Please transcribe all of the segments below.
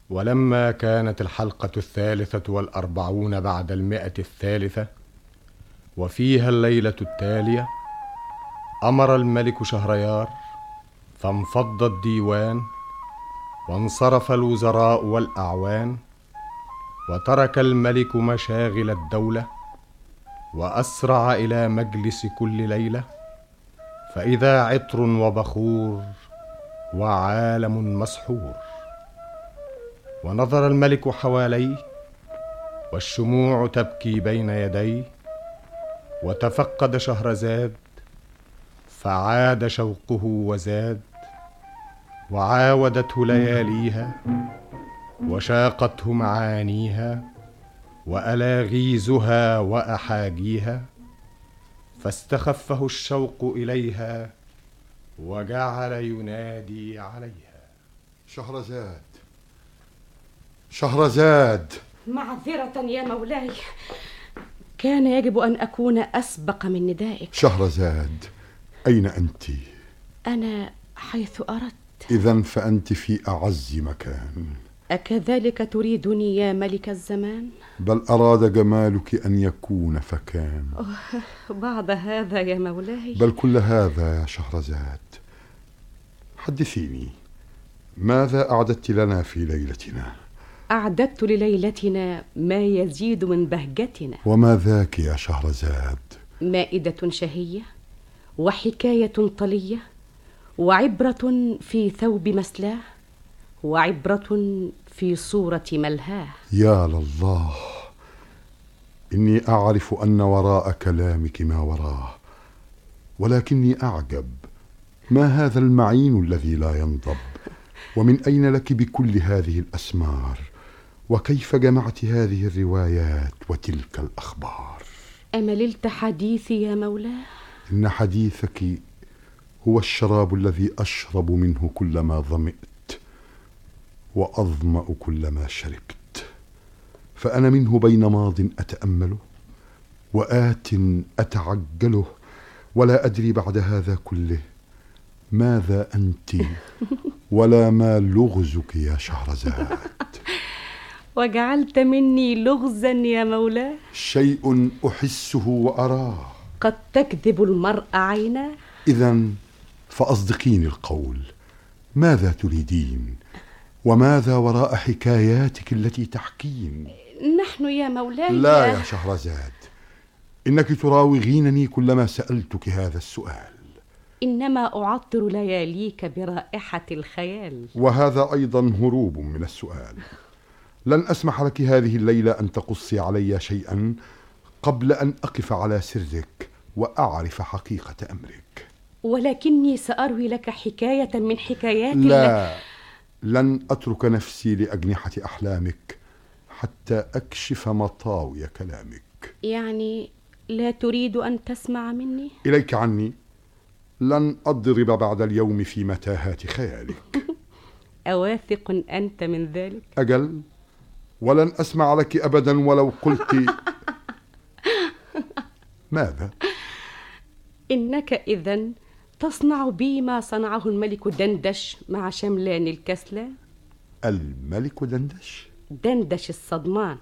ولما كانت الحلقة 43 بعد 100 وفيها الليلة التالية، أمر الملك شهريار فانفض الديوان، وانصرف الوزراء والأعوان، وترك الملك مشاغل الدولة، وأسرع إلى مجلس كل ليلة، فإذا عطر وبخور وعالم مسحور. ونظر الملك حواليه، والشموع تبكي بين يديه، وتفقد شهرزاد، فعاد شوقه وزاد، وعاودته لياليها، وشاقته معانيها، وألاغيزها وأحاجيها، فاستخفه الشوق إليها، وجعل ينادي عليها: شهرزاد، شهرزاد. معذرة يا مولاي، كان يجب أن أكون أسبق من ندائك. شهرزاد، أين أنت؟ أنا حيث أردت. إذن فأنت في أعز مكان. أكذلك تريدني يا ملك الزمان؟ بل أراد جمالك أن يكون فكان. بعد هذا يا مولاي؟ بل كل هذا يا شهرزاد. حدثيني، ماذا أعددت لنا في ليلتنا؟ أعددت لليلتنا ما يزيد من بهجتنا. وما ذاك يا شهرزاد؟ مائدة شهية، وحكاية طلية، وعبرة في ثوب مسلاه، وعبرة في صورة ملهاه. يا لله، إني أعرف أن وراء كلامك ما وراه، ولكني أعجب، ما هذا المعين الذي لا ينضب؟ ومن أين لك بكل هذه الأسمار؟ وكيف جمعت هذه الروايات وتلك الأخبار؟ أمللت حديثي يا مولاه؟ إن حديثك هو الشراب الذي أشرب منه كلما ظمئت، وأظمأ كلما شربت، فأنا منه بين ماض أتأمله، وآت أتعجله، ولا أدري بعد هذا كله ماذا أنت ولا ما لغزك يا شهرزاد. وجعلت مني لغزا يا مولاه؟ شيء أحسه وأراه. قد تكذب المرء عيناه. إذن فأصدقيني القول، ماذا تريدين؟ وماذا وراء حكاياتك التي تحكين؟ نحن يا مولاي لا يا شهرزاد، إنك تراوغينني كلما سألتك هذا السؤال. إنما أعطر لياليك برائحة الخيال. وهذا أيضا هروب من السؤال. لن أسمح لك هذه الليلة أن تقصي علي شيئا قبل أن أقف على سرك وأعرف حقيقة أمرك. ولكني سأروي لك حكاية من حكايات. لا، لن أترك نفسي لأجنحة أحلامك حتى أكشف مطاوي كلامك. يعني لا تريد أن تسمع مني؟ إليك عني، لن أضرب بعد اليوم في متاهات خيالك. أواثق أنت من ذلك؟ أجل، ولن أسمع لك أبدا ولو قلت. ماذا؟ إنك إذن تصنع بي ما صنعه الملك دندش مع شملان الكسلان. الملك دندش؟ دندش الصدمان.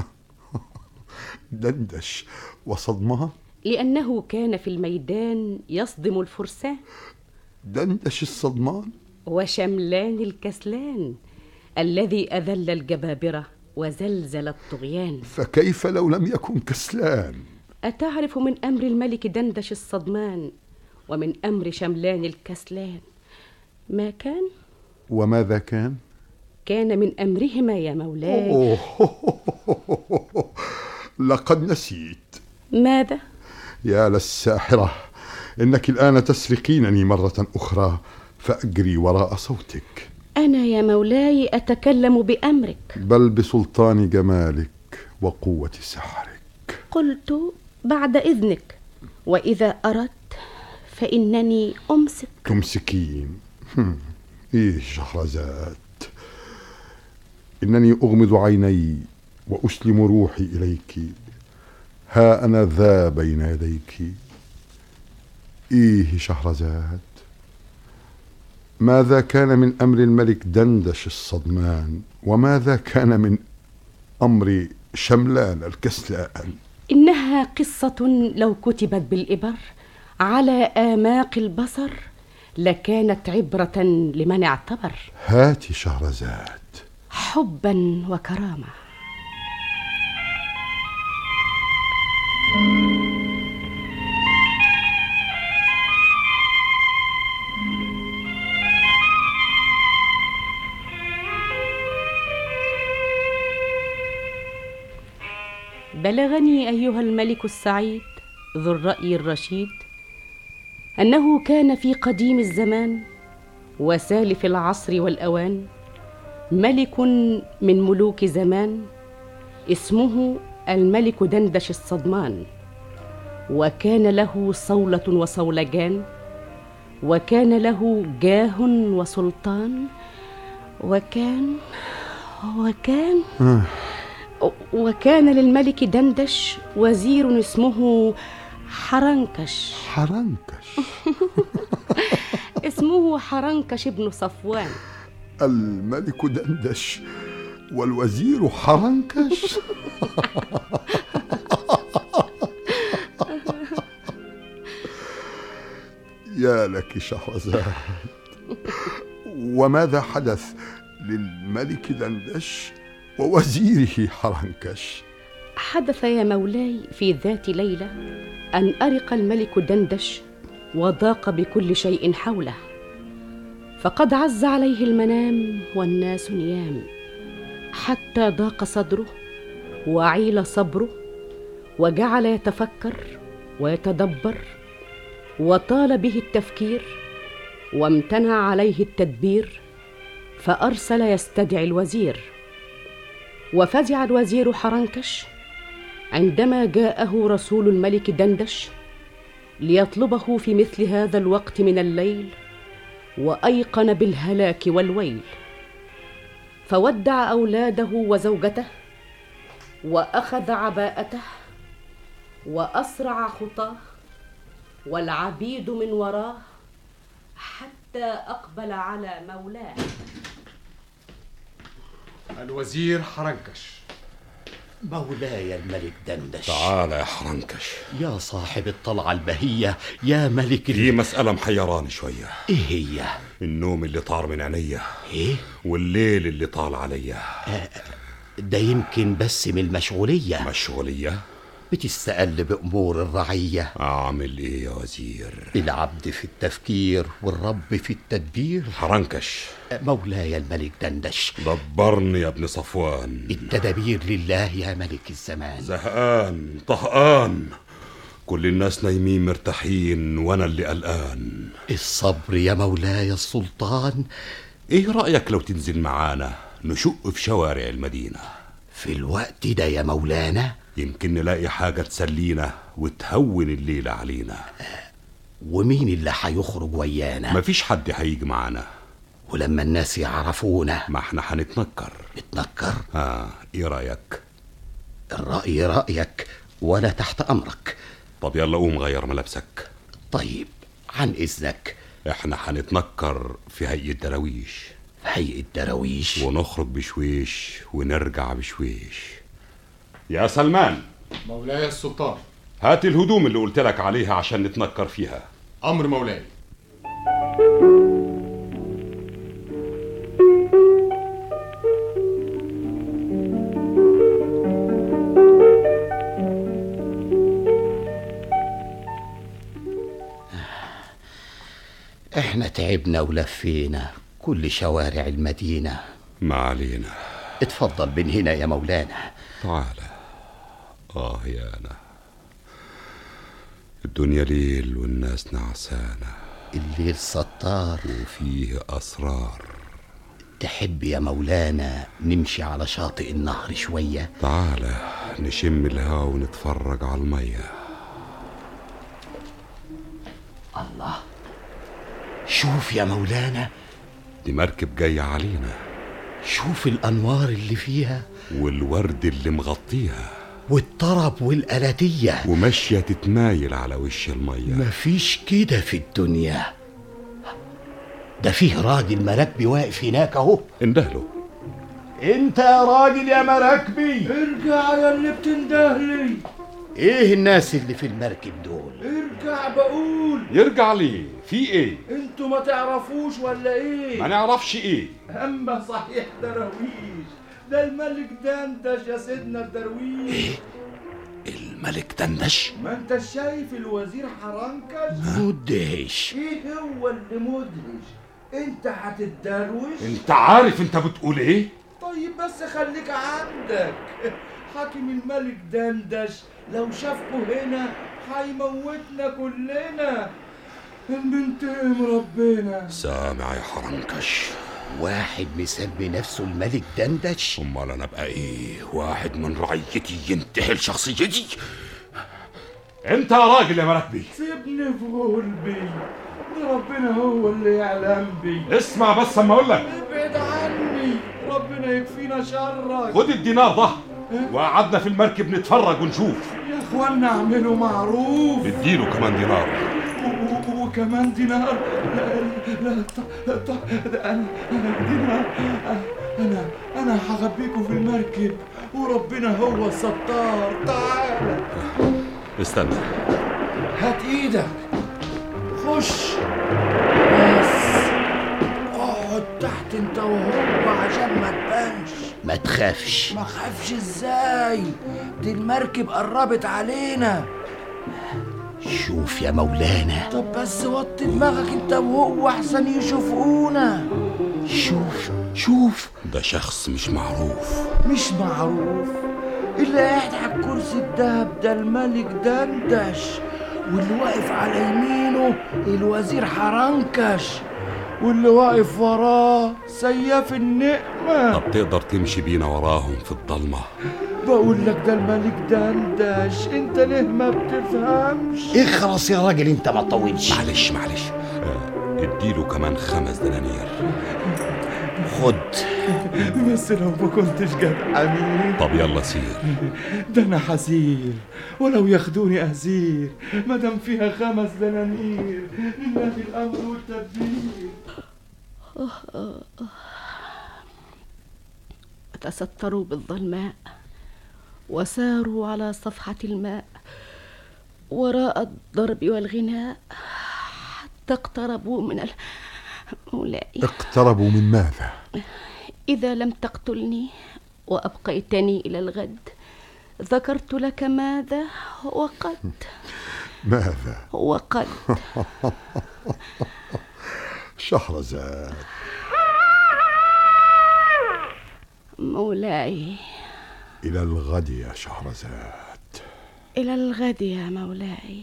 دندش وصدمان؟ لأنه كان في الميدان يصدم الفرسان. دندش الصدمان؟ وشملان الكسلان الذي أذل الجبابرة وزلزل الطغيان. فكيف لو لم يكن كسلان؟ أتعرف من أمر الملك دندش الصدمان ومن أمر شملان الكسلان ما كان؟ وماذا كان؟ كان من أمرهما يا مولاي. لقد نسيت. ماذا؟ يا للساحرة، إنك الآن تسرقينني مرة أخرى فأجري وراء صوتك. أنا يا مولاي أتكلم بأمرك، بل بسلطان جمالك وقوة سحرك. قلت بعد إذنك، وإذا أردت فإنني أمسك. تمسكين؟ إيه شهرزاد، إنني أغمض عيني وأسلم روحي إليك، ها أنا ذا بين يديك. إيه شهرزاد، ماذا كان من أمر الملك دندش الصدمان، وماذا كان من أمر شملان الكسلان؟ إنها قصة لو كتبت بالإبر على آماق البصر لكانت عبرة لمن اعتبر. هات شهرزاد. حبا وكرامة. بلغني أيها الملك السعيد ذو الرأي الرشيد أنه كان في قديم الزمان وسالف العصر والأوان ملك من ملوك زمان اسمه الملك دندش الصدمان، وكان له صولة وصولجان، وكان له جاه وسلطان، وكان للملك دندش وزير اسمه حرنكش. اسمه حرنكش ابن صفوان. الملك دندش والوزير حرنكش. يا لك شهرزاد. وماذا حدث للملك دندش ووزيره حرنكش؟ حدث يا مولاي في ذات ليلة أن أرق الملك دندش وضاق بكل شيء حوله، فقد عز عليه المنام والناس نيام، حتى ضاق صدره وعيل صبره، وجعل يتفكر ويتدبر، وطال به التفكير وامتنع عليه التدبير، فأرسل يستدعي الوزير. وفزع الوزير حرنكش عندما جاءه رسول الملك دندش ليطلبه في مثل هذا الوقت من الليل، وأيقن بالهلاك والويل، فودع أولاده وزوجته، وأخذ عباءته، وأسرع خطاه، والعبيد من وراه، حتى أقبل على مولاه. الوزير حرنكش. مولاي الملك دندش. تعال يا حرنكش. يا صاحب الطلعة البهية، يا ملك في مسألة محيراني شوية. ايه هي؟ النوم اللي طار من عينيا. ايه؟ والليل اللي طال عليا. ده يمكن بس من المشغولية. مشغولية؟ بتستقل بأمور الرعية. أعمل إيه يا وزير؟ العبد في التفكير والرب في التدبير. حرنكش. مولاي الملك دندش. دبرني يا ابن صفوان. التدابير لله يا ملك الزمان. زهقان طهقان، كل الناس نايمين مرتاحين وأنا اللي قلقان. الصبر يا مولاي السلطان. إيه رأيك لو تنزل معانا نشق في شوارع المدينة في الوقت ده يا مولانا؟ يمكن نلاقي حاجة تسلينا وتهون الليلة علينا. ومين اللي هيخرج ويانا؟ مفيش حد هيجي معانا. ولما الناس يعرفونا ما احنا هنتنكر. نتنكر؟ ايه رأيك؟ الرأي رأيك ولا تحت أمرك. طب يلا قوم غير ملابسك. طيب عن إذنك. احنا هنتنكر في هيئة دراويش. في هيئة دراويش؟ ونخرج بشويش ونرجع بشويش. يا سلمان. مولاي السلطان. هات الهدوم اللي قلت لك عليها عشان نتنكر فيها. أمر مولاي. احنا تعبنا ولفينا كل شوارع المدينة. ما علينا. اتفضل من هنا يا مولانا. تعالى. يا أنا الدنيا ليل والناس نعسانة. الليل ستار وفيه أسرار. تحب يا مولانا نمشي على شاطئ النهر شوية؟ تعالى نشم الهوا ونتفرج على المية. الله، شوف يا مولانا، دي مركب جاية علينا. شوف الأنوار اللي فيها والورد اللي مغطيها والطرب والألاتية، وماشية تتمايل على وش المية. مفيش كده في الدنيا. ده فيه راجل مراكبي واقف هناك اهو. اندهله. انت يا راجل يا مراكبي، ارجع يا اللي بتندهلي. ايه الناس اللي في المركب دول؟ ارجع بقول. يرجع ليه؟ في ايه؟ انتوا ما تعرفوش ولا ايه؟ ما نعرفش ايه؟ اما صحيح درويش، ده الملك دندش يا سيدنا الدرويش. ايه؟ الملك دندش؟ ما انت شايف الوزير حرنكش؟ مدهش. ايه هو اللي مدهش؟ انت هتتدروش؟ انت عارف انت بتقول ايه؟ طيب بس خليك عندك. حاكم الملك دندش لو شافكوا هنا هيموتنا كلنا. بنتقم ربنا. سامع يا حرنكش؟ واحد مسمي نفسه الملك دندش. امال انا ابقى ايه؟ واحد من رعيتي ينتحل شخصيتي؟ انت يا راجل يا مراكبي، سيبني في غلبي، ده ربنا هو اللي يعلم بي. اسمع بس اما اقول لك. ابعد عني، ربنا يكفينا شرك. خد الدينار ده وقعدنا في المركب نتفرج ونشوف. يا اخوانا اعملوا معروف. اديله كمان دينار. وكمان دينار؟ لا ده انا دينار. انا هخبيكوا في المركب وربنا هو الستار. تعالى استنى. هات ايدك، خش بس اقعد تحت انت وهو عشان ما تبانش. ما تخافش. ما خافش ازاي؟ دي المركب قربت علينا. شوف يا مولانا. طب بس وطي دماغك انت وهو احسن يشوفونا. شوف ده شخص مش معروف. مش معروف؟ اللي قاعد على الكرسي الدهب ده الملك دندش، واللي واقف على يمينه الوزير حرنكش، واللي واقف وراه سياف النقمة. طب تقدر تمشي بينا وراهم في الضلمة؟ بقول لك ده الملك دندش، انت ليه ما بتفهمش؟ اخلص يا راجل انت ما تطولش. معلش اديله كمان 5 دنانير. خد. بس لو ما كنتش جدع امين. طب يلا سير. ده انا حسير ولو ياخدوني اسير ما دام فيها 5 دنانير. لله الامر والتدبير. تستروا بالظلماء وساروا على صفحة الماء وراء الضرب والغناء حتى اقتربوا من مولاي. اقتربوا من ماذا؟ إذا لم تقتلني وأبقيتني إلى الغد ذكرت لك ماذا وقد. ماذا وقد. شهرزاد مولاي. إلى الغد يا شهرزاد. إلى الغد يا مولاي.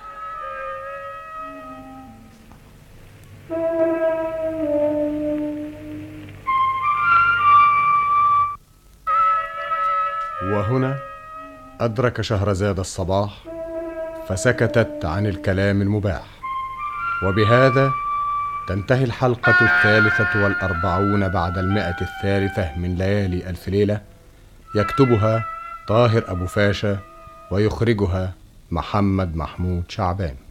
وهنا أدرك شهرزاد الصباح فسكتت عن الكلام المباح. وبهذا تنتهي الحلقة 43 بعد 100 من ليالي ألف ليلة. يكتبها طاهر أبو فاشا ويخرجها محمد محمود شعبان.